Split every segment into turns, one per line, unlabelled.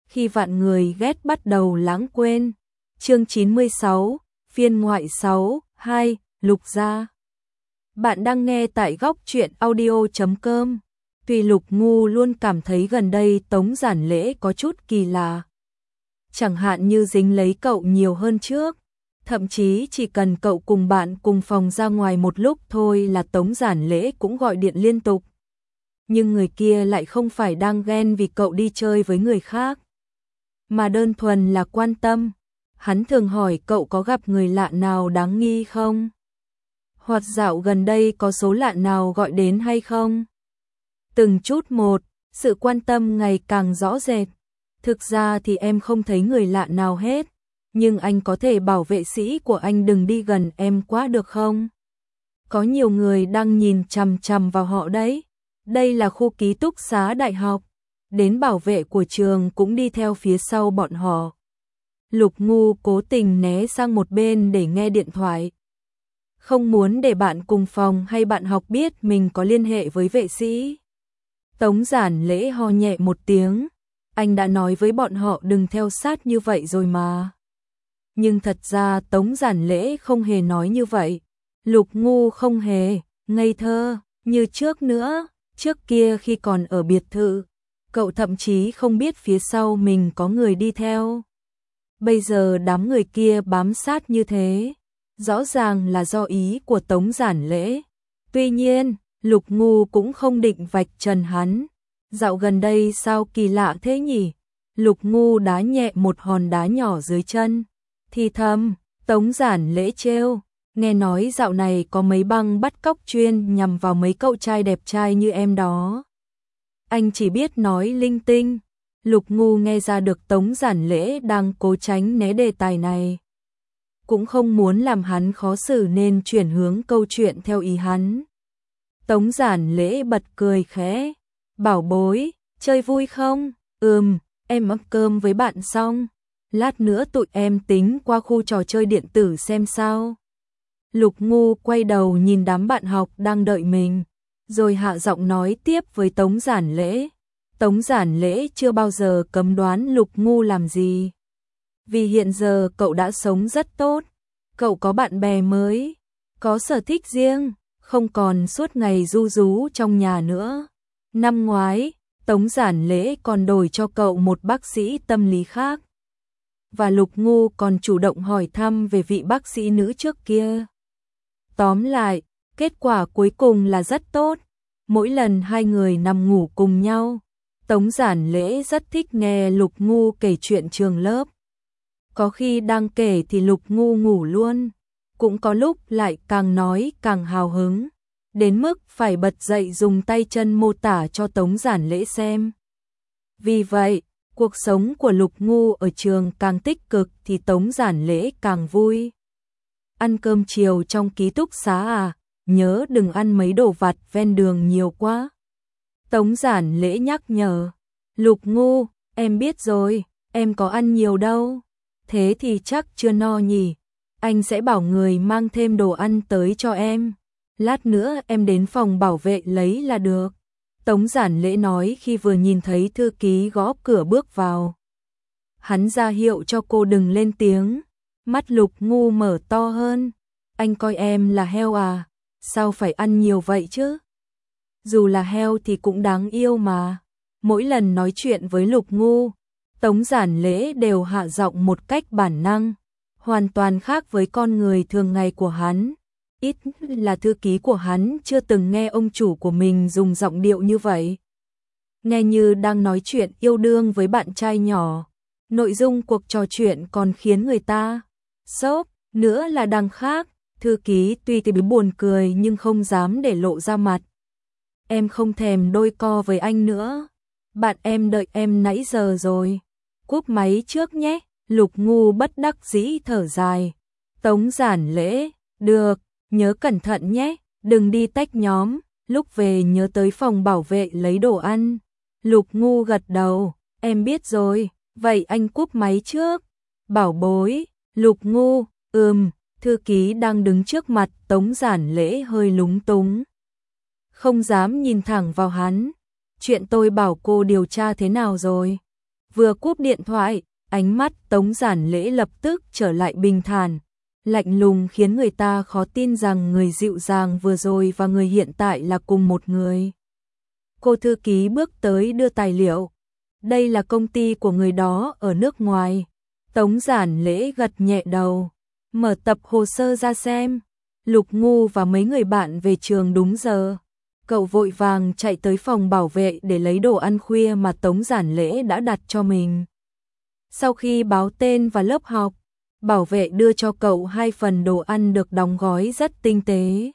khi vạn người ghét bắt đầu lãng quên. Chương 96, phiên ngoại 6, 2, Lục gia. Bạn đang nghe tại góc truyện audio.com. Tuy Lục Ngu luôn cảm thấy gần đây Tống Giản Lễ có chút kỳ lạ. Chẳng hạn như dính lấy cậu nhiều hơn trước. Thậm chí chỉ cần cậu cùng bạn cùng phòng ra ngoài một lúc thôi là Tống Giản Lễ cũng gọi điện liên tục. Nhưng người kia lại không phải đang ghen vì cậu đi chơi với người khác, mà đơn thuần là quan tâm. Hắn thường hỏi cậu có gặp người lạ nào đáng nghi không? Hoặc dạo gần đây có số lạ nào gọi đến hay không? Từng chút một, sự quan tâm ngày càng rõ rệt. Thực ra thì em không thấy người lạ nào hết, nhưng anh có thể bảo vệ sĩ của anh đừng đi gần em quá được không? Có nhiều người đang nhìn chằm chằm vào họ đấy. Đây là khu ký túc xá đại học, đến bảo vệ của trường cũng đi theo phía sau bọn họ. Lục Ngu cố tình né sang một bên để nghe điện thoại. Không muốn để bạn cùng phòng hay bạn học biết mình có liên hệ với vệ sĩ. Tống Giản Lễ ho nhẹ một tiếng. Anh đã nói với bọn họ đừng theo sát như vậy rồi mà. Nhưng thật ra Tống Giản Lễ không hề nói như vậy. Lục Ngu không hề ngây thơ như trước nữa. Trước kia khi còn ở biệt thự, cậu thậm chí không biết phía sau mình có người đi theo. Bây giờ đám người kia bám sát như thế, rõ ràng là do ý của Tống Giản Lễ. Tuy nhiên, Lục Ngu cũng không định vạch trần hắn. Dạo gần đây sao kỳ lạ thế nhỉ? Lục Ngu đá nhẹ một hòn đá nhỏ dưới chân. Thì thầm, Tống Giản Lễ trêu. Nghe nói dạo này có mấy băng bắt cóc chuyên nhằm vào mấy cậu trai đẹp trai như em đó. Anh chỉ biết nói linh tinh. Lục Ngu nghe ra được Tống Giản Lễ đang cố tránh né đề tài này. Cũng không muốn làm hắn khó xử nên chuyển hướng câu chuyện theo ý hắn. Tống Giản Lễ bật cười khẽ. Bảo bối, chơi vui không? Em ăn cơm với bạn xong. Lát nữa tụi em tính qua khu trò chơi điện tử xem sao. Lục Ngu quay đầu nhìn đám bạn học đang đợi mình, rồi hạ giọng nói tiếp với Tống Giản Lễ. Tống Giản Lễ chưa bao giờ cấm đoán Lục Ngu làm gì. Vì hiện giờ cậu đã sống rất tốt, cậu có bạn bè mới, có sở thích riêng, không còn suốt ngày ru rú trong nhà nữa. Năm ngoái, Tống Giản Lễ còn đổi cho cậu một bác sĩ tâm lý khác. Và Lục Ngu còn chủ động hỏi thăm về vị bác sĩ nữ trước kia. Tóm lại, kết quả cuối cùng là rất tốt. Mỗi lần hai người nằm ngủ cùng nhau, Tống Giản Lễ rất thích nghe Lục Ngu kể chuyện trường lớp. Có khi đang kể thì Lục Ngu ngủ luôn, cũng có lúc lại càng nói càng hào hứng, đến mức phải bật dậy dùng tay chân mô tả cho Tống Giản Lễ xem. Vì vậy, cuộc sống của Lục Ngu ở trường càng tích cực thì Tống Giản Lễ càng vui. Ăn cơm chiều trong ký túc xá à, nhớ đừng ăn mấy đồ vặt ven đường nhiều quá. Tống Giản Lễ nhắc nhở. Lục Ngu, em biết rồi, em có ăn nhiều đâu. Thế thì chắc chưa no nhỉ. Anh sẽ bảo người mang thêm đồ ăn tới cho em. Lát nữa em đến phòng bảo vệ lấy là được. Tống Giản Lễ nói khi vừa nhìn thấy thư ký gõ cửa bước vào. Hắn ra hiệu cho cô đừng lên tiếng. Mắt Lục Ngu mở to hơn. Anh coi em là heo à? Sao phải ăn nhiều vậy chứ? Dù là heo thì cũng đáng yêu mà. Mỗi lần nói chuyện với Lục Ngu, Tống Giản Lễ đều hạ giọng một cách bản năng, hoàn toàn khác với con người thường ngày của hắn. Ít là thư ký của hắn chưa từng nghe ông chủ của mình dùng giọng điệu như vậy. Nghe như đang nói chuyện yêu đương với bạn trai nhỏ. Nội dung cuộc trò chuyện còn khiến người ta sốc. Nữa là đằng khác, thư ký tuy thì buồn cười nhưng không dám để lộ ra mặt. Em không thèm đôi co với anh nữa. Bạn em đợi em nãy giờ rồi. Cúp máy trước nhé. Lục Ngu bất đắc dĩ thở dài. Tống Giản Lễ, được, nhớ cẩn thận nhé, đừng đi tách nhóm, lúc về nhớ tới phòng bảo vệ lấy đồ ăn. Lục Ngu gật đầu, em biết rồi, vậy anh cúp máy trước. Bảo bối, Lục Ngu, thư ký đang đứng trước mặt Tống Giản Lễ hơi lúng túng. Không dám nhìn thẳng vào hắn. Chuyện tôi bảo cô điều tra thế nào rồi? Vừa cúp điện thoại, ánh mắt Tống Giản Lễ lập tức trở lại bình thản, lạnh lùng khiến người ta khó tin rằng người dịu dàng vừa rồi và người hiện tại là cùng một người. Cô thư ký bước tới đưa tài liệu. Đây là công ty của người đó ở nước ngoài. Tống Giản Lễ gật nhẹ đầu, mở tập hồ sơ ra xem. Lục Ngu và mấy người bạn về trường đúng giờ. Cậu vội vàng chạy tới phòng bảo vệ để lấy đồ ăn khuya mà Tống Giản Lễ đã đặt cho mình. Sau khi báo tên và lớp học, bảo vệ đưa cho cậu 2 phần đồ ăn được đóng gói rất tinh tế.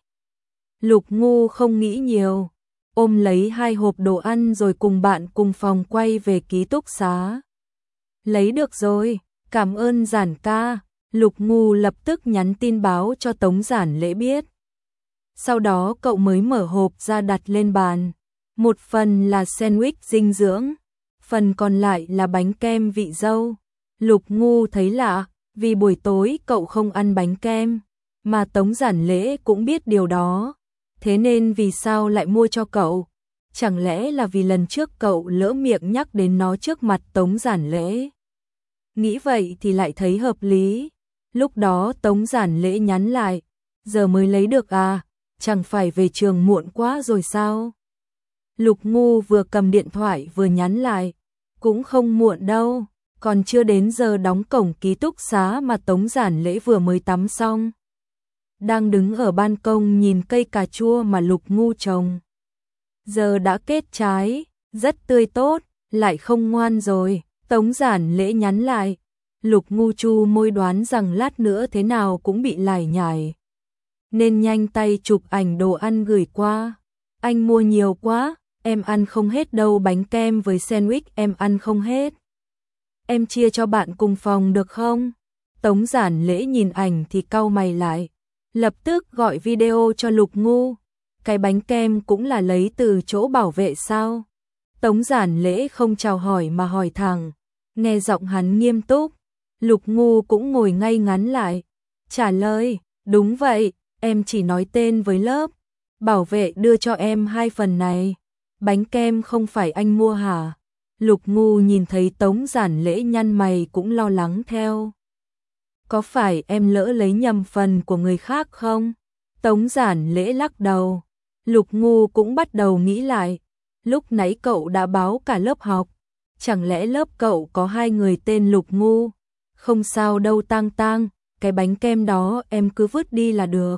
Lục Ngu không nghĩ nhiều, ôm lấy 2 hộp đồ ăn rồi cùng bạn cùng phòng quay về ký túc xá. Lấy được rồi, cảm ơn Giản ca. Lục Ngu lập tức nhắn tin báo cho Tống Giản Lễ biết. Sau đó cậu mới mở hộp ra đặt lên bàn. Một phần là sandwich dinh dưỡng, phần còn lại là bánh kem vị dâu. Lục Ngu thấy lạ, vì buổi tối cậu không ăn bánh kem, mà Tống Giản Lễ cũng biết điều đó. Thế nên vì sao lại mua cho cậu? Chẳng lẽ là vì lần trước cậu lỡ miệng nhắc đến nó trước mặt Tống Giản Lễ? Nghĩ vậy thì lại thấy hợp lý. Lúc đó Tống Giản Lễ nhắn lại, giờ mới lấy được à, chẳng phải về trường muộn quá rồi sao? Lục Ngu vừa cầm điện thoại vừa nhắn lại, cũng không muộn đâu, còn chưa đến giờ đóng cổng ký túc xá mà Tống Giản Lễ vừa mới tắm xong. Đang đứng ở ban công nhìn cây cà chua mà Lục Ngu trồng. Giờ đã kết trái, rất tươi tốt, lại không ngoan rồi, Tống Giản Lễ nhắn lại. Lục Ngu chu môi đoán rằng lát nữa thế nào cũng bị lải nhải, nên nhanh tay chụp ảnh đồ ăn gửi qua. Anh mua nhiều quá, em ăn không hết đâu, bánh kem với sandwich em ăn không hết. Em chia cho bạn cùng phòng được không? Tống Giản Lễ nhìn ảnh thì cau mày lại, lập tức gọi video cho Lục Ngu. Cái bánh kem cũng là lấy từ chỗ bảo vệ sao? Tống Giản Lễ không chào hỏi mà hỏi thẳng, nghe giọng hắn nghiêm túc. Lục Ngu cũng ngồi ngay ngắn lại, trả lời, đúng vậy, em chỉ nói tên với lớp, bảo vệ đưa cho em 2 phần này. Bánh kem không phải anh mua hả? Lục Ngu nhìn thấy Tống Giản Lễ nhăn mày cũng lo lắng theo. Có phải em lỡ lấy nhầm phần của người khác không? Tống Giản Lễ lắc đầu. Lục Ngu cũng bắt đầu nghĩ lại, lúc nãy cậu đã báo cả lớp học, chẳng lẽ lớp cậu có 2 người tên Lục Ngu? Không sao đâu Tang Tang, cái bánh kem đó em cứ vứt đi là được.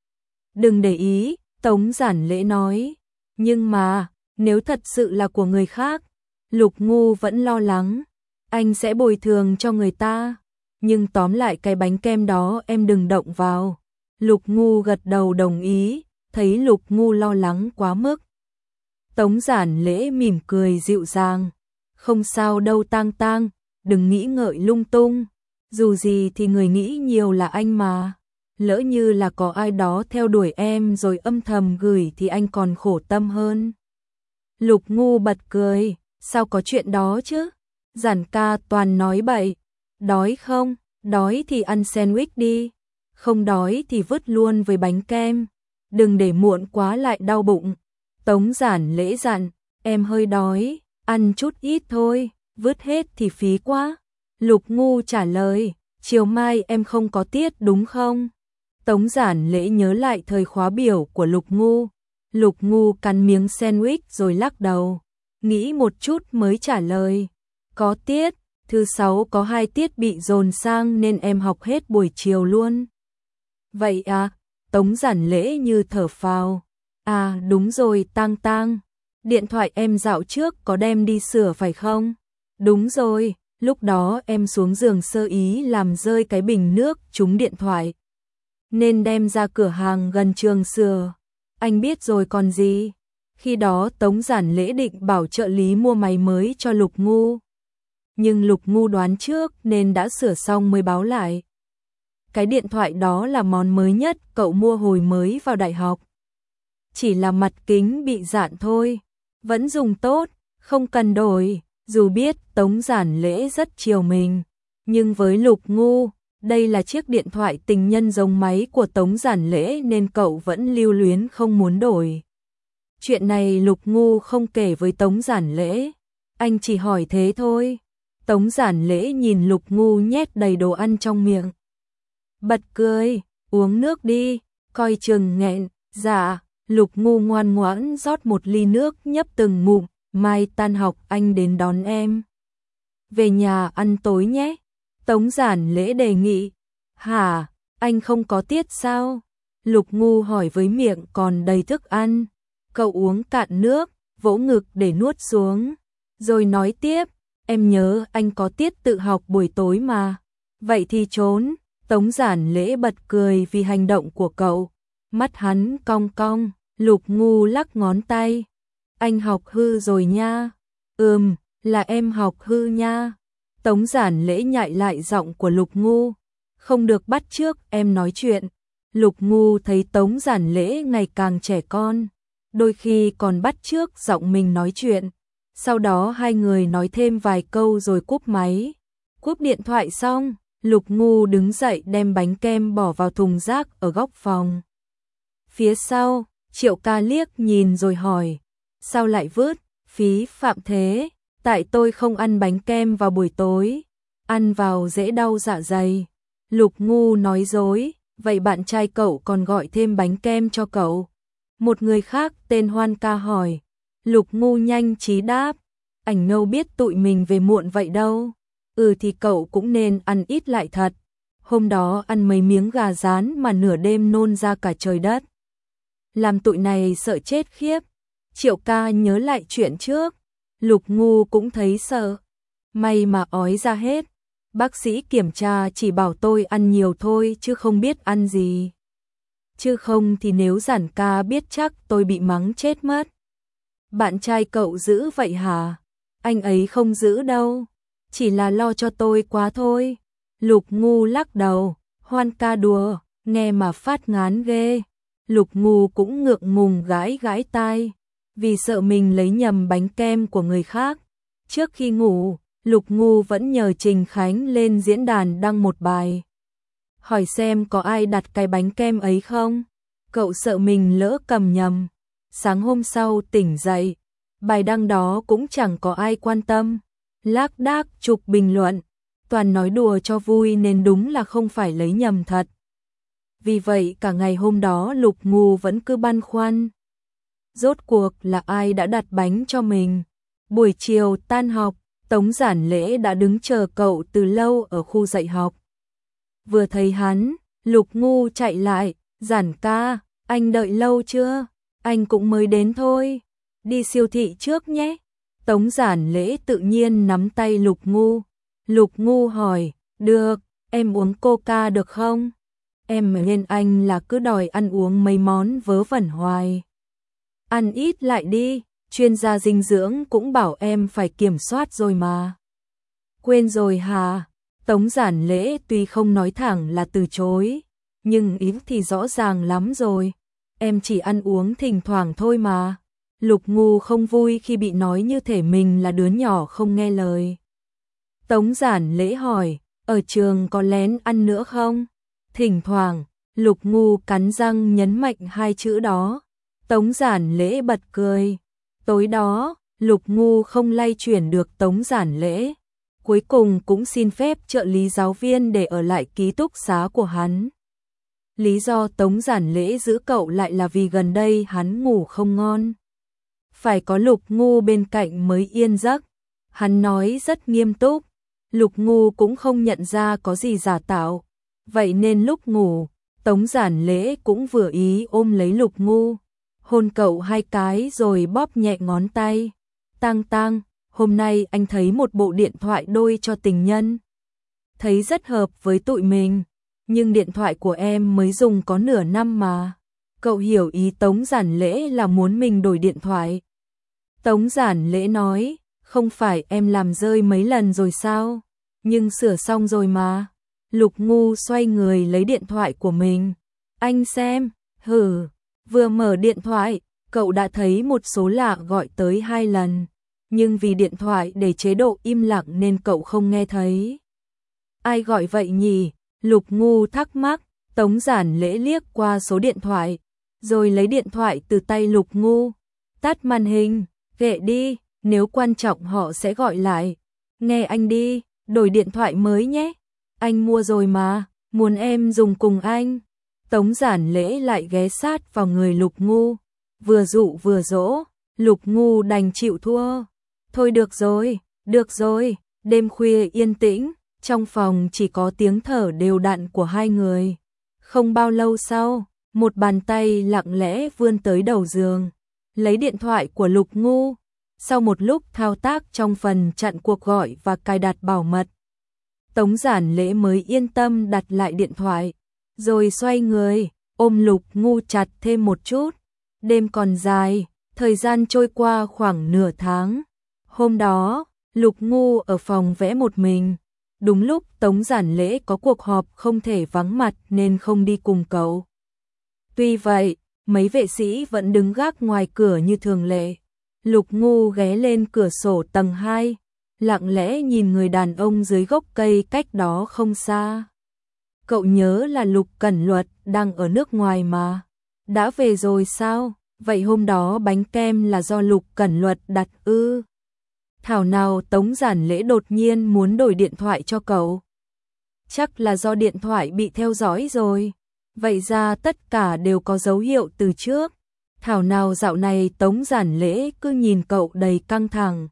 Đừng để ý, Tống Giản Lễ nói. Nhưng mà, nếu thật sự là của người khác, Lục Ngu vẫn lo lắng, anh sẽ bồi thường cho người ta. Nhưng tóm lại cái bánh kem đó em đừng động vào. Lục Ngu gật đầu đồng ý, thấy Lục Ngu lo lắng quá mức. Tống Giản Lễ mỉm cười dịu dàng. Không sao đâu Tang Tang, đừng nghĩ ngợi lung tung. Dù gì thì người nghĩ nhiều là anh mà. Lỡ như là có ai đó theo đuổi em rồi âm thầm gửi thì anh còn khổ tâm hơn. Lục Ngu bật cười, sao có chuyện đó chứ? Giản ca toàn nói bậy. Đói không? Đói thì ăn sandwich đi. Không đói thì vứt luôn với bánh kem. Đừng để muộn quá lại đau bụng. Tống Giản Lễ dặn, em hơi đói, ăn chút ít thôi, vứt hết thì phí quá. Lục Ngu trả lời, chiều mai em không có tiết đúng không? Tống Giản Lễ nhớ lại thời khóa biểu của Lục Ngu. Lục Ngu cắn miếng sandwich rồi lắc đầu, nghĩ một chút mới trả lời, có tiết, thứ 6 có 2 tiết bị dồn sang nên em học hết buổi chiều luôn. Vậy à? Tống Giản Lễ như thở phào. À đúng rồi Tang Tang, điện thoại em dạo trước có đem đi sửa phải không? Đúng rồi, lúc đó em xuống giường sơ ý làm rơi cái bình nước trúng điện thoại, nên đem ra cửa hàng gần trường sửa. Anh biết rồi còn gì. Khi đó Tống Giản Lễ định bảo trợ lý mua máy mới cho Lục Ngu, nhưng Lục Ngu đoán trước nên đã sửa xong mới báo lại. Cái điện thoại đó là món mới nhất cậu mua hồi mới vào đại học. Chỉ là mặt kính bị rạn thôi, vẫn dùng tốt, không cần đổi. Dù biết Tống Giản Lễ rất chiều mình, nhưng với Lục Ngu, đây là chiếc điện thoại tình nhân giống máy của Tống Giản Lễ nên cậu vẫn lưu luyến không muốn đổi. Chuyện này Lục Ngu không kể với Tống Giản Lễ, anh chỉ hỏi thế thôi. Tống Giản Lễ nhìn Lục Ngu nhét đầy đồ ăn trong miệng. Bật cười, uống nước đi, coi chừng nghẹn. Dạ, Lục Ngu ngoan ngoãn rót một ly nước nhấp từng ngụm, mai tan học anh đến đón em. Về nhà ăn tối nhé. Tống Giản Lễ đề nghị. Hả, anh không có tiết sao? Lục Ngu hỏi với miệng còn đầy thức ăn. Cậu uống cạn nước, vỗ ngực để nuốt xuống. Rồi nói tiếp, em nhớ anh có tiết tự học buổi tối mà. Vậy thì trốn. Tống Giản Lễ bật cười vì hành động của cậu. Mắt hắn cong cong, Lục Ngu lắc ngón tay. Anh học hư rồi nha. Là em học hư nha. Tống Giản Lễ nhại lại giọng của Lục Ngu. Không được bắt chước em nói chuyện. Lục Ngu thấy Tống Giản Lễ ngày càng trẻ con, đôi khi còn bắt chước giọng mình nói chuyện. Sau đó hai người nói thêm vài câu rồi cúp máy. Cúp điện thoại xong, Lục Ngu đứng dậy đem bánh kem bỏ vào thùng rác ở góc phòng. Phía sau, Triệu Ca liếc nhìn rồi hỏi, sao lại vứt, phí phạm thế? Tại tôi không ăn bánh kem vào buổi tối, ăn vào dễ đau dạ dày. Lục Ngu nói dối, vậy bạn trai cậu còn gọi thêm bánh kem cho cậu? Một người khác tên Hoan Ca hỏi. Lục Ngu nhanh trí đáp, ảnh đâu biết tụi mình về muộn vậy đâu. Thì cậu cũng nên ăn ít lại thật. Hôm đó ăn mấy miếng gà rán mà nửa đêm nôn ra cả trời đất. Làm tụi này sợ chết khiếp. Triệu Ca nhớ lại chuyện trước. Lục Ngu cũng thấy sợ. May mà ói ra hết. Bác sĩ kiểm tra chỉ bảo tôi ăn nhiều thôi chứ không biết ăn gì. Chứ không thì nếu Giản ca biết chắc tôi bị mắng chết mất. Bạn trai cậu giữ vậy hả? Anh ấy không giữ đâu. Chỉ là lo cho tôi quá thôi. Lục Ngu lắc đầu. Hoan Ca đùa, nghe mà phát ngán ghê. Lục Ngu cũng ngượng ngùng gãi gãi tai. Vì sợ mình lấy nhầm bánh kem của người khác. Trước khi ngủ, Lục Ngu vẫn nhờ Trình Khánh lên diễn đàn đăng một bài. Hỏi xem có ai đặt cái bánh kem ấy không? Cậu sợ mình lỡ cầm nhầm. Sáng hôm sau tỉnh dậy, bài đăng đó cũng chẳng có ai quan tâm. Lác đác chục bình luận, toàn nói đùa cho vui nên đúng là không phải lấy nhầm thật. Vì vậy cả ngày hôm đó Lục Ngu vẫn cứ băn khoăn. Rốt cuộc là ai đã đặt bánh cho mình? Buổi chiều tan học, Tống Giản Lễ đã đứng chờ cậu từ lâu ở khu dạy học. Vừa thấy hắn, Lục Ngu chạy lại, Giản ca, anh đợi lâu chưa? Anh cũng mới đến thôi. Đi siêu thị trước nhé. Tống Giản Lễ tự nhiên nắm tay Lục Ngu. Lục Ngu hỏi, được, em uống coca được không? Em lên anh là cứ đòi ăn uống mấy món vớ vẩn hoài. Ăn ít lại đi, chuyên gia dinh dưỡng cũng bảo em phải kiểm soát rồi mà. Quên rồi hả? Tống Giản Lễ tuy không nói thẳng là từ chối, nhưng ý thì rõ ràng lắm rồi. Em chỉ ăn uống thỉnh thoảng thôi mà. Lục Ngu không vui khi bị nói như thể mình là đứa nhỏ không nghe lời. Tống Giản Lễ hỏi, ở trường có lén ăn nữa không? Thỉnh thoảng, Lục Ngu cắn răng nhấn mạnh hai chữ đó. Tống Giản Lễ bật cười. Tối đó, Lục Ngu không lay chuyển được Tống Giản Lễ. Cuối cùng cũng xin phép trợ lý giáo viên để ở lại ký túc xá của hắn. Lý do Tống Giản Lễ giữ cậu lại là vì gần đây hắn ngủ không ngon. Phải có Lục Ngu bên cạnh mới yên giấc. Hắn nói rất nghiêm túc. Lục Ngu cũng không nhận ra có gì giả tạo. Vậy nên lúc ngủ, Tống Giản Lễ cũng vừa ý ôm lấy Lục Ngu. Hôn cậu hai cái rồi bóp nhẹ ngón tay. Tang Tang, hôm nay anh thấy một bộ điện thoại đôi cho tình nhân. Thấy rất hợp với tụi mình. Nhưng điện thoại của em mới dùng có nửa năm mà. Cậu hiểu ý Tống Giản Lễ là muốn mình đổi điện thoại. Tống Giản Lễ nói, không phải em làm rơi mấy lần rồi sao? Nhưng sửa xong rồi mà. Lục Ngu xoay người lấy điện thoại của mình. Anh xem, vừa mở điện thoại, cậu đã thấy một số lạ gọi tới 2 lần. Nhưng vì điện thoại để chế độ im lặng nên cậu không nghe thấy. Ai gọi vậy nhỉ? Lục Ngu thắc mắc. Tống Giản Lễ liếc qua số điện thoại, rồi lấy điện thoại từ tay Lục Ngu. Tắt màn hình, kệ đi, nếu quan trọng họ sẽ gọi lại. nghe anh đi, đổi điện thoại mới nhé. Anh mua rồi mà, muốn em dùng cùng anh. Tống Giản Lễ lại ghé sát vào người Lục Ngu, vừa dụ vừa dỗ, Lục Ngu đành chịu thua. Thôi được rồi, đêm khuya yên tĩnh, trong phòng chỉ có tiếng thở đều đặn của hai người. Không bao lâu sau, một bàn tay lặng lẽ vươn tới đầu giường, lấy điện thoại của Lục Ngu. Sau một lúc thao tác trong phần chặn cuộc gọi và cài đặt bảo mật, Tống Giản Lễ mới yên tâm đặt lại điện thoại, rồi xoay người, ôm Lục Ngu chặt thêm một chút. Đêm còn dài, thời gian trôi qua khoảng nửa tháng. Hôm đó, Lục Ngu ở phòng vẽ một mình. Đúng lúc Tống Giản Lễ có cuộc họp không thể vắng mặt nên không đi cùng cậu. Tuy vậy, mấy vệ sĩ vẫn đứng gác ngoài cửa như thường lệ. Lục Ngu ghé lên cửa sổ tầng 2, lặng lẽ nhìn người đàn ông dưới gốc cây cách đó không xa. Cậu nhớ là Lục Cẩn Luật đang ở nước ngoài mà. Đã về rồi sao? Vậy hôm đó bánh kem là do Lục Cẩn Luật đặt ư? Thảo nào Tống Giản Lễ đột nhiên muốn đổi điện thoại cho cậu. Chắc là do điện thoại bị theo dõi rồi. Vậy ra tất cả đều có dấu hiệu từ trước. Thảo nào dạo này Tống Giản Lễ cứ nhìn cậu đầy căng thẳng.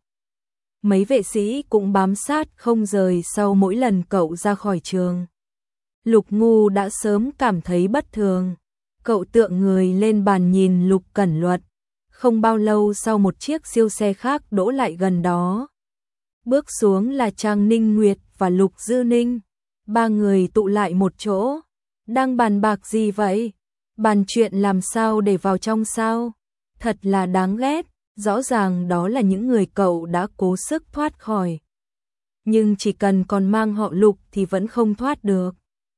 Mấy vệ sĩ cũng bám sát không rời sau mỗi lần cậu ra khỏi trường. Lục Ngu đã sớm cảm thấy bất thường. Cậu tựa người lên bàn nhìn Lục Cẩn Luật. Không bao lâu sau một chiếc siêu xe khác đỗ lại gần đó. Bước xuống là Trang Ninh Nguyệt và Lục Dư Ninh. Ba người tụ lại một chỗ. Đang bàn bạc gì vậy? Bàn chuyện làm sao để vào trong sao? Thật là đáng ghét. Rõ ràng đó là những người cậu đã cố sức thoát khỏi. Nhưng chỉ cần còn mang họ Lục thì vẫn không thoát được.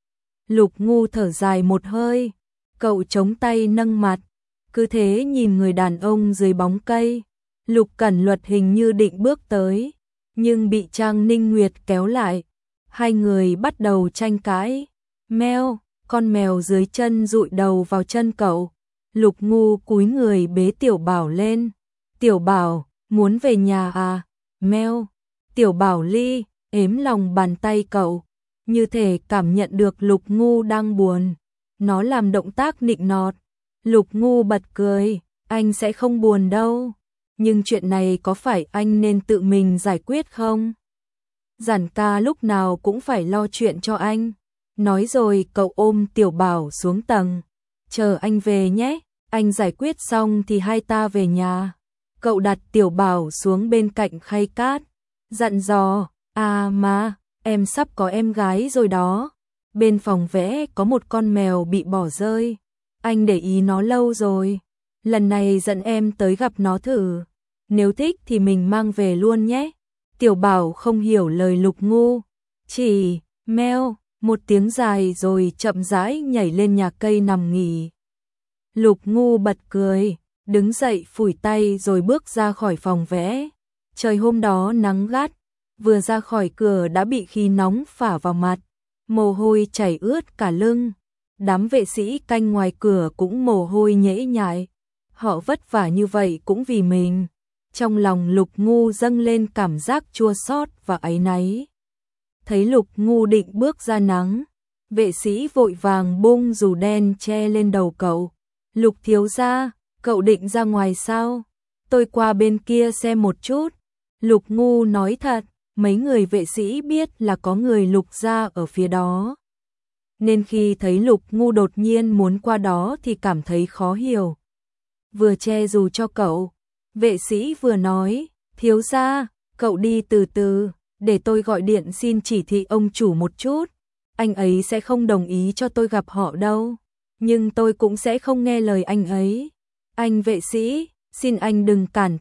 Lục Ngu thở dài một hơi. Cậu chống tay nâng mặt. Cứ thế nhìn người đàn ông dưới bóng cây. Lục Cẩn Luật hình như định bước tới, nhưng bị Trang Ninh Nguyệt kéo lại. Hai người bắt đầu tranh cãi. Mèo, con mèo dưới chân dụi đầu vào chân cậu. Lục Ngu cúi người bế Tiểu Bảo lên. Tiểu Bảo, muốn về nhà à? Mèo. Tiểu Bảo Ly, ếm lòng bàn tay cậu. Như thể cảm nhận được Lục Ngu đang buồn. Nó làm động tác nịnh nọt. Lục Ngu bật cười, anh sẽ không buồn đâu. Nhưng chuyện này có phải anh nên tự mình giải quyết không? Giản ca lúc nào cũng phải lo chuyện cho anh. Nói rồi cậu ôm Tiểu Bảo xuống tầng. Chờ anh về nhé, anh giải quyết xong thì hai ta về nhà. Cậu đặt Tiểu Bảo xuống bên cạnh khay cát. Dặn dò, à mà, em sắp có em gái rồi đó. Bên phòng vẽ có một con mèo bị bỏ rơi. Anh để ý nó lâu rồi. Lần này dẫn em tới gặp nó thử. Nếu thích thì mình mang về luôn nhé. Tiểu Bảo không hiểu lời Lục Ngu. Chỉ, meo, một tiếng dài rồi chậm rãi nhảy lên nhà cây nằm nghỉ. Lục Ngu bật cười, đứng dậy phủi tay rồi bước ra khỏi phòng vẽ. Trời hôm đó nắng gắt, vừa ra khỏi cửa đã bị khí nóng phả vào mặt. Mồ hôi chảy ướt cả lưng. Đám vệ sĩ canh ngoài cửa cũng mồ hôi nhễ nhại. Họ vất vả như vậy cũng vì mình. Trong lòng Lục Ngu dâng lên cảm giác chua xót và áy náy. Thấy Lục Ngu định bước ra nắng, vệ sĩ vội vàng bung dù đen che lên đầu cậu. Lục thiếu gia, cậu định ra ngoài sao? Tôi qua bên kia xem một chút. Lục Ngu nói thật, mấy người vệ sĩ biết là có người Lục gia ở phía đó. Nên khi thấy Lục Ngu đột nhiên muốn qua đó thì cảm thấy khó hiểu. Vừa che dù cho cậu, vệ sĩ vừa nói, thiếu gia, cậu đi từ từ, để tôi gọi điện xin chỉ thị ông chủ một chút. Anh ấy sẽ không đồng ý cho tôi gặp họ đâu, nhưng tôi cũng sẽ không nghe lời anh ấy. Anh vệ sĩ, xin anh đừng cản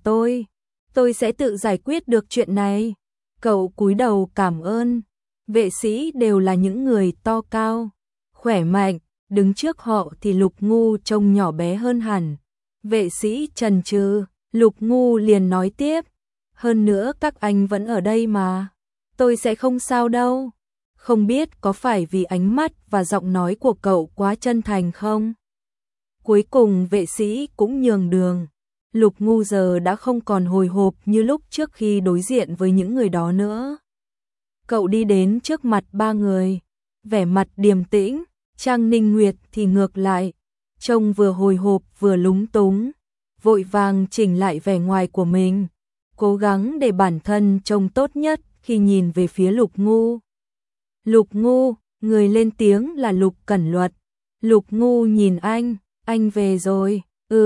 tôi sẽ tự giải quyết được chuyện này. Cậu cúi đầu cảm ơn. Vệ sĩ đều là những người to cao, khỏe mạnh, đứng trước họ thì Lục Ngu trông nhỏ bé hơn hẳn. Vệ sĩ chần chừ, Lục Ngu liền nói tiếp, hơn nữa các anh vẫn ở đây mà, tôi sẽ không sao đâu. Không biết có phải vì ánh mắt và giọng nói của cậu quá chân thành không? Cuối cùng vệ sĩ cũng nhường đường. Lục Ngu giờ đã không còn hồi hộp như lúc trước khi đối diện với những người đó nữa. Cậu đi đến trước mặt ba người, vẻ mặt điềm tĩnh, Trang Ninh Nguyệt thì ngược lại, trông vừa hồi hộp vừa lúng túng, vội vàng chỉnh lại vẻ ngoài của mình, cố gắng để bản thân trông tốt nhất khi nhìn về phía Lục Ngu. Lục Ngu, người lên tiếng là Lục Cẩn Luật. Lục Ngu nhìn anh về rồi,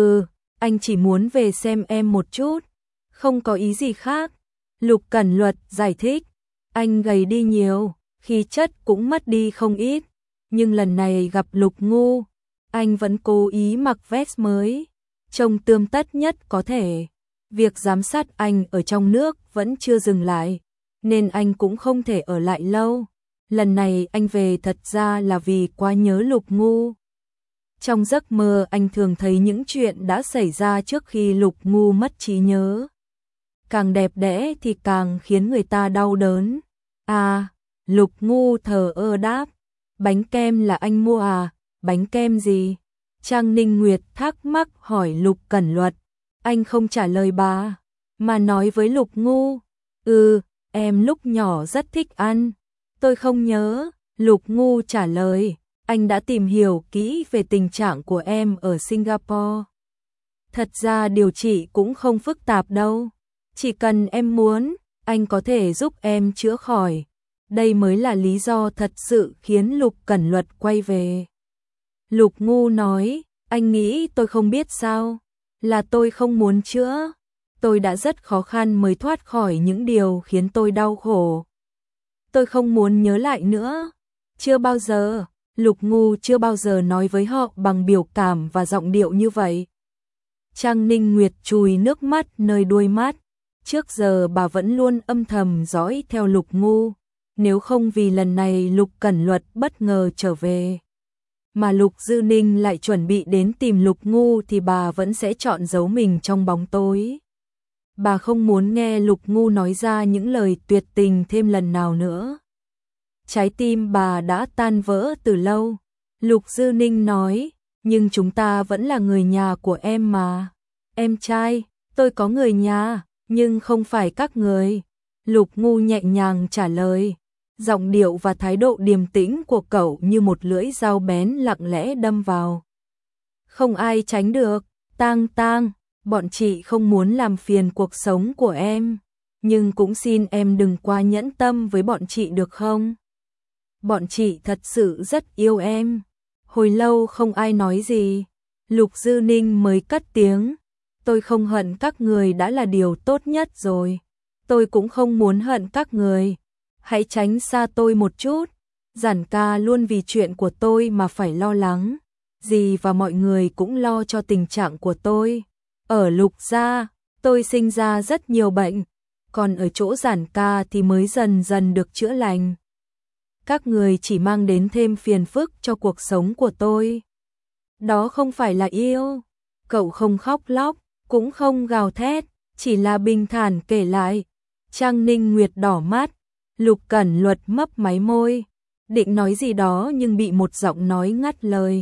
anh chỉ muốn về xem em một chút, không có ý gì khác. Lục Cẩn Luật giải thích, anh gầy đi nhiều, khí chất cũng mất đi không ít, nhưng lần này gặp Lục Ngu, anh vẫn cố ý mặc vest mới, trông tươm tất nhất có thể. Việc giám sát anh ở trong nước vẫn chưa dừng lại, nên anh cũng không thể ở lại lâu. Lần này anh về thật ra là vì quá nhớ Lục Ngu. Trong giấc mơ anh thường thấy những chuyện đã xảy ra trước khi Lục Ngu mất trí nhớ. Càng đẹp đẽ thì càng khiến người ta đau đớn. À, Lục Ngu thờ ơ đáp, bánh kem là anh mua à, bánh kem gì? Trang Ninh Nguyệt thắc mắc hỏi Lục Cẩn Luật. Anh không trả lời bà, mà nói với Lục Ngu, em lúc nhỏ rất thích ăn. Tôi không nhớ, Lục Ngu trả lời, anh đã tìm hiểu kỹ về tình trạng của em ở Singapore. Thật ra điều trị cũng không phức tạp đâu, chỉ cần em muốn, anh có thể giúp em chữa khỏi. Đây mới là lý do thật sự khiến Lục Cẩn Luật quay về. Lục Ngu nói, anh nghĩ tôi không biết sao, là tôi không muốn chữa. Tôi đã rất khó khăn mới thoát khỏi những điều khiến tôi đau khổ. Tôi không muốn nhớ lại nữa. Chưa bao giờ, Lục Ngu chưa bao giờ nói với họ bằng biểu cảm và giọng điệu như vậy. Trang Ninh Nguyệt chùi nước mắt nơi đuôi mắt. Trước giờ bà vẫn luôn âm thầm dõi theo Lục Ngu. Nếu không vì lần này Lục Cẩn Luật bất ngờ trở về, mà Lục Dư Ninh lại chuẩn bị đến tìm Lục Ngu thì bà vẫn sẽ chọn giấu mình trong bóng tối. Bà không muốn nghe Lục Ngu nói ra những lời tuyệt tình thêm lần nào nữa. Trái tim bà đã tan vỡ từ lâu. Lục Dư Ninh nói, nhưng chúng ta vẫn là người nhà của em mà. Em trai, tôi có người nhà, nhưng không phải các người. Lục Ngu nhẹ nhàng trả lời. Giọng điệu và thái độ điềm tĩnh của cậu như một lưỡi dao bén lặng lẽ đâm vào. Không ai tránh được. Tang, bọn chị không muốn làm phiền cuộc sống của em, nhưng cũng xin em đừng quá nhẫn tâm với bọn chị được không? Bọn chị thật sự rất yêu em. Hồi lâu không ai nói gì, Lục Dư Ninh mới cất tiếng. Tôi không hận các người đã là điều tốt nhất rồi. Tôi cũng không muốn hận các người. Hãy tránh xa tôi một chút. Giản ca luôn vì chuyện của tôi mà phải lo lắng. Dì và mọi người cũng lo cho tình trạng của tôi. Ở Lục gia, tôi sinh ra rất nhiều bệnh, còn ở chỗ Giản ca thì mới dần dần được chữa lành. Các người chỉ mang đến thêm phiền phức cho cuộc sống của tôi. Đó không phải là yêu. Cậu không khóc lóc, cũng không gào thét, chỉ là bình thản kể lại. Trang Ninh Nguyệt đỏ mắt, Lục Cẩn Luật mấp máy môi, định nói gì đó nhưng bị một giọng nói ngắt lời.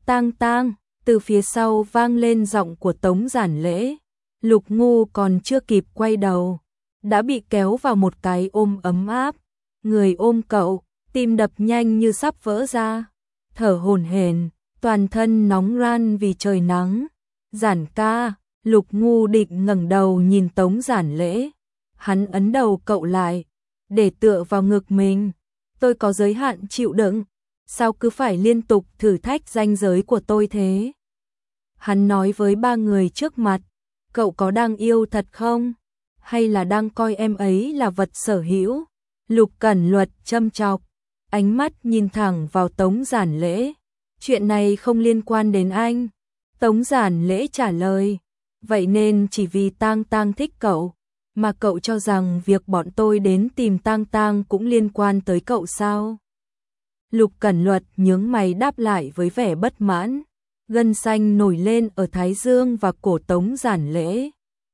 Tang, từ phía sau vang lên giọng của Tống Giản Lễ. Lục Ngu còn chưa kịp quay đầu, đã bị kéo vào một cái ôm ấm áp. Người ôm cậu, tim đập nhanh như sắp vỡ ra, thở hổn hển, toàn thân nóng ran vì trời nắng. Giản ca, Lục Ngu định ngẩng đầu nhìn Tống Giản Lễ. Hắn ấn đầu cậu lại, để tựa vào ngực mình. Tôi có giới hạn chịu đựng, sao cứ phải liên tục thử thách ranh giới của tôi thế? Hắn nói với ba người trước mặt, cậu có đang yêu thật không? Hay là đang coi em ấy là vật sở hữu? Lục Cẩn Luật châm chọc, ánh mắt nhìn thẳng vào Tống Giản Lễ. Chuyện này không liên quan đến anh. Tống Giản Lễ trả lời, vậy nên chỉ vì Tang thích cậu, mà cậu cho rằng việc bọn tôi đến tìm Tang cũng liên quan tới cậu sao? Lục Cẩn Luật nhướng mày đáp lại với vẻ bất mãn, gân xanh nổi lên ở thái dương và cổ Tống Giản Lễ.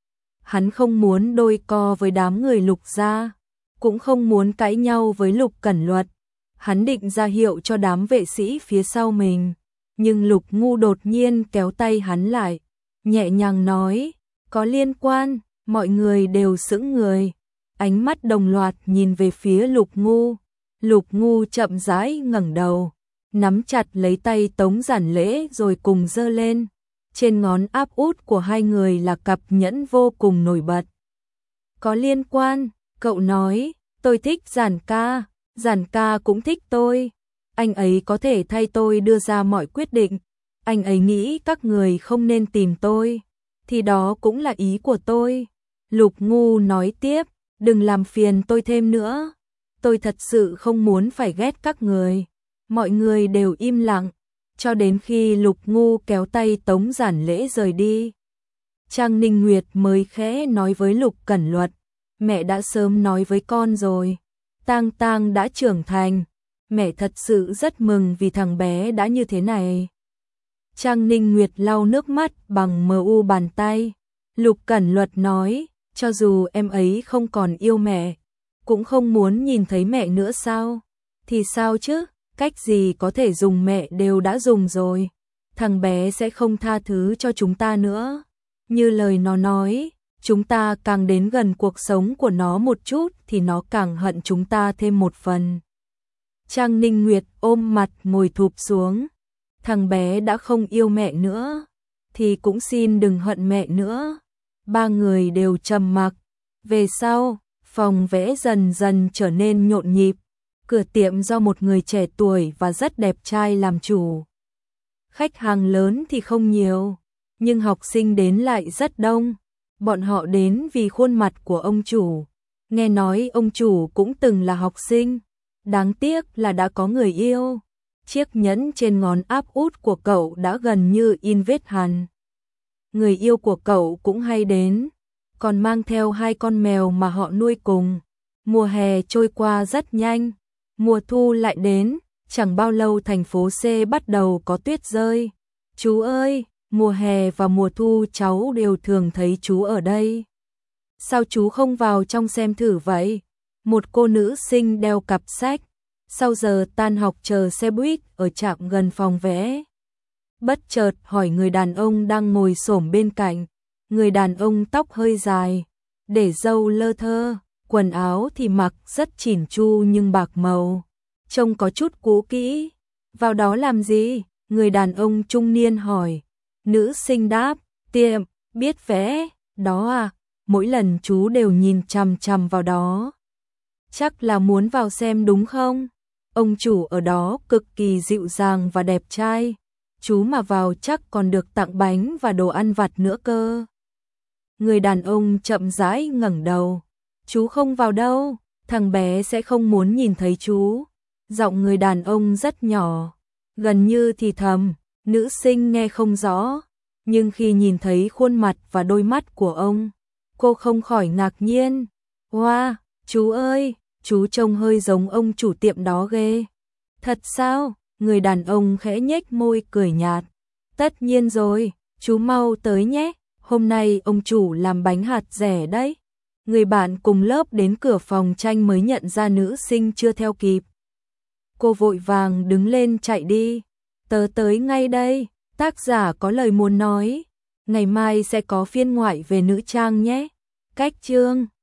Hắn không muốn đôi co với đám người Lục gia, cũng không muốn cãi nhau với Lục Cẩn Luật. Hắn định ra hiệu cho đám vệ sĩ phía sau mình, nhưng Lục Ngu đột nhiên kéo tay hắn lại, nhẹ nhàng nói, Có liên quan, mọi người đều sững người. Ánh mắt đồng loạt nhìn về phía Lục Ngu. Lục Ngu chậm rãi ngẩng đầu, nắm chặt lấy tay Tống Giản Lễ rồi cùng giơ lên. Trên ngón áp út của hai người là cặp nhẫn vô cùng nổi bật. Có liên quan, cậu nói, tôi thích Giản ca cũng thích tôi. Anh ấy có thể thay tôi đưa ra mọi quyết định. Anh ấy nghĩ các người không nên tìm tôi, thì đó cũng là ý của tôi. Lục Ngu nói tiếp, đừng làm phiền tôi thêm nữa. Tôi thật sự không muốn phải ghét các người. Mọi người đều im lặng, cho đến khi Lục Ngu kéo tay Tống Giản Lễ rời đi. Trang Ninh Nguyệt mới khẽ nói với Lục Cẩn Luật, mẹ đã sớm nói với con rồi, Tang Tang đã trưởng thành, mẹ thật sự rất mừng vì thằng bé đã như thế này. Trang Ninh Nguyệt lau nước mắt bằng mu bàn tay. Lục Cẩn Luật nói, cho dù em ấy không còn yêu mẹ, cũng không muốn nhìn thấy mẹ nữa sao? Thì sao chứ, cách gì có thể dùng mẹ đều đã dùng rồi. Thằng bé sẽ không tha thứ cho chúng ta nữa. Như lời nó nói, chúng ta càng đến gần cuộc sống của nó một chút thì nó càng hận chúng ta thêm một phần. Trang Ninh Nguyệt ôm mặt ngồi thụp xuống. Thằng bé đã không yêu mẹ nữa, thì cũng xin đừng hận mẹ nữa. Ba người đều trầm mặc. Về sau, phòng vẽ dần dần trở nên nhộn nhịp. Cửa tiệm do một người trẻ tuổi và rất đẹp trai làm chủ. Khách hàng lớn thì không nhiều, nhưng học sinh đến lại rất đông. Bọn họ đến vì khuôn mặt của ông chủ. Nghe nói ông chủ cũng từng là học sinh. Đáng tiếc là đã có người yêu. Chiếc nhẫn trên ngón áp út của cậu đã gần như in vết hằn. Người yêu của cậu cũng hay đến, còn mang theo 2 con mèo mà họ nuôi cùng. Mùa hè trôi qua rất nhanh, mùa thu lại đến, chẳng bao lâu thành phố C bắt đầu có tuyết rơi. Chú ơi, mùa hè và mùa thu cháu đều thường thấy chú ở đây. Sao chú không vào trong xem thử vậy? Một cô nữ sinh đeo cặp sách, sau giờ tan học chờ xe buýt ở trạm gần phòng vẽ. Bất chợt hỏi người đàn ông đang ngồi xổm bên cạnh. Người đàn ông tóc hơi dài, để râu lơ thơ, quần áo thì mặc rất chỉn chu nhưng bạc màu, trông có chút cũ kỹ. Vào đó làm gì? Người đàn ông trung niên hỏi. Nữ sinh đáp, tiệm, biết vẽ, đó à, mỗi lần chú đều nhìn chằm chằm vào đó. Chắc là muốn vào xem đúng không? Ông chủ ở đó cực kỳ dịu dàng và đẹp trai. Chú mà vào chắc còn được tặng bánh và đồ ăn vặt nữa cơ. Người đàn ông chậm rãi ngẩng đầu. Chú không vào đâu, thằng bé sẽ không muốn nhìn thấy chú. Giọng người đàn ông rất nhỏ, gần như thì thầm, nữ sinh nghe không rõ. Nhưng khi nhìn thấy khuôn mặt và đôi mắt của ông, cô không khỏi ngạc nhiên. Wow, chú ơi, chú trông hơi giống ông chủ tiệm đó ghê. Thật sao? Người đàn ông khẽ nhếch môi cười nhạt. Tất nhiên rồi, chú mau tới nhé, hôm nay ông chủ làm bánh hạt rẻ đấy. Người bạn cùng lớp đến cửa phòng tranh mới nhận ra nữ sinh chưa theo kịp. Cô vội vàng đứng lên chạy đi. Tớ tới ngay đây, tác giả có lời muốn nói. Ngày mai sẽ có phiên ngoại về nữ trang nhé. Cách chương